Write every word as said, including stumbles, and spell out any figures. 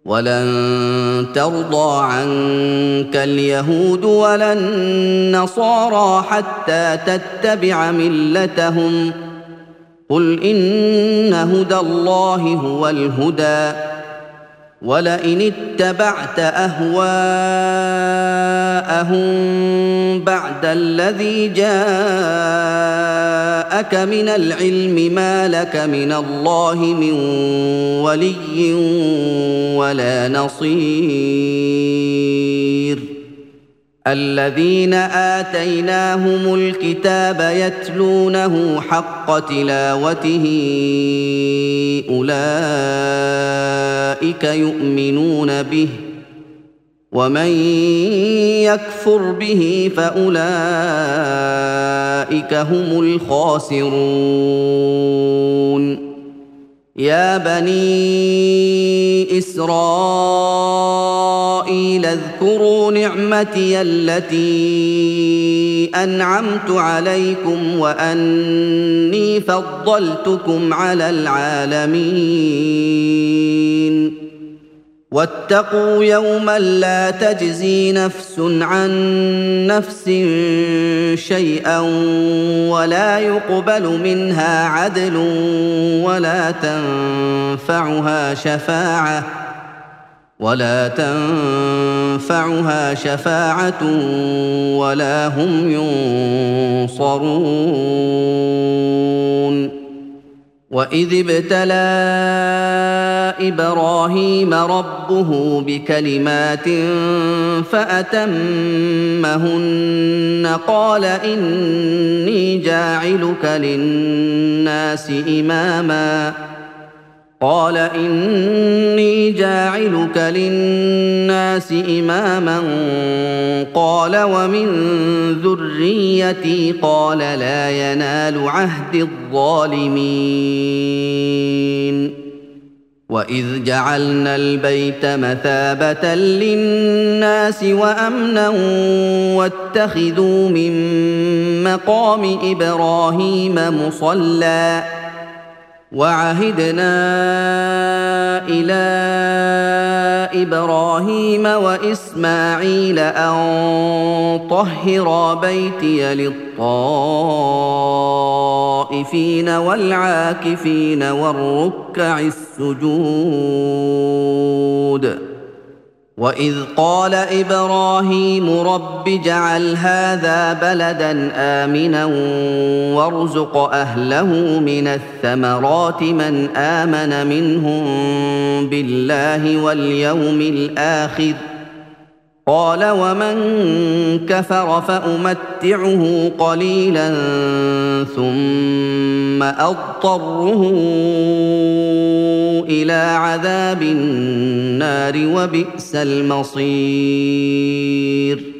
ولن ترضى عنك اليهود ولا النصارى حتى تتبع ملتهم قل إن هدى الله هو الهدى ولئن اتبعت أهواءهم بعد الذي جاءك من العلم ما لك من الله من ولي ولا نصير الذين آتيناهم الكتاب يتلونه حق تلاوته أولئك يؤمنون به ومن يكفر به فأولئك هم الخاسرون يا بني إسرائيل اذكروا نعمتي التي أنعمت عليكم وأني فضلتكم على العالمين واتقوا يوما لا تجزي نفس عن نفس شيئا ولا يقبل منها عدل ولا تنفعها شفاعة ولا تنفعها شفاعة ولا هم ينصرون وإذ ابتلى إبراهيم ربه بكلمات فأتمهن قال إني جاعلك للناس إماماً قال إني جاعلك للناس إماماً قال ومن ذريتي قال لا ينال عهد الظالمين وإذ جعلنا البيت مثابة للناس وأمنا واتخذوا من مقام إبراهيم مصلى وعهدنا إلى إبراهيم وإسماعيل أن طهرا بيتي للطائفين والعاكفين والركع السجود وإذ قال إبراهيم رب اجعل هذا بلدا آمنا وارزق أهله من الثمرات من آمن منهم بالله واليوم الآخر قال ومن كفر فأمتعه قليلا ثم أضطره إلى عذاب النار وبئس المصير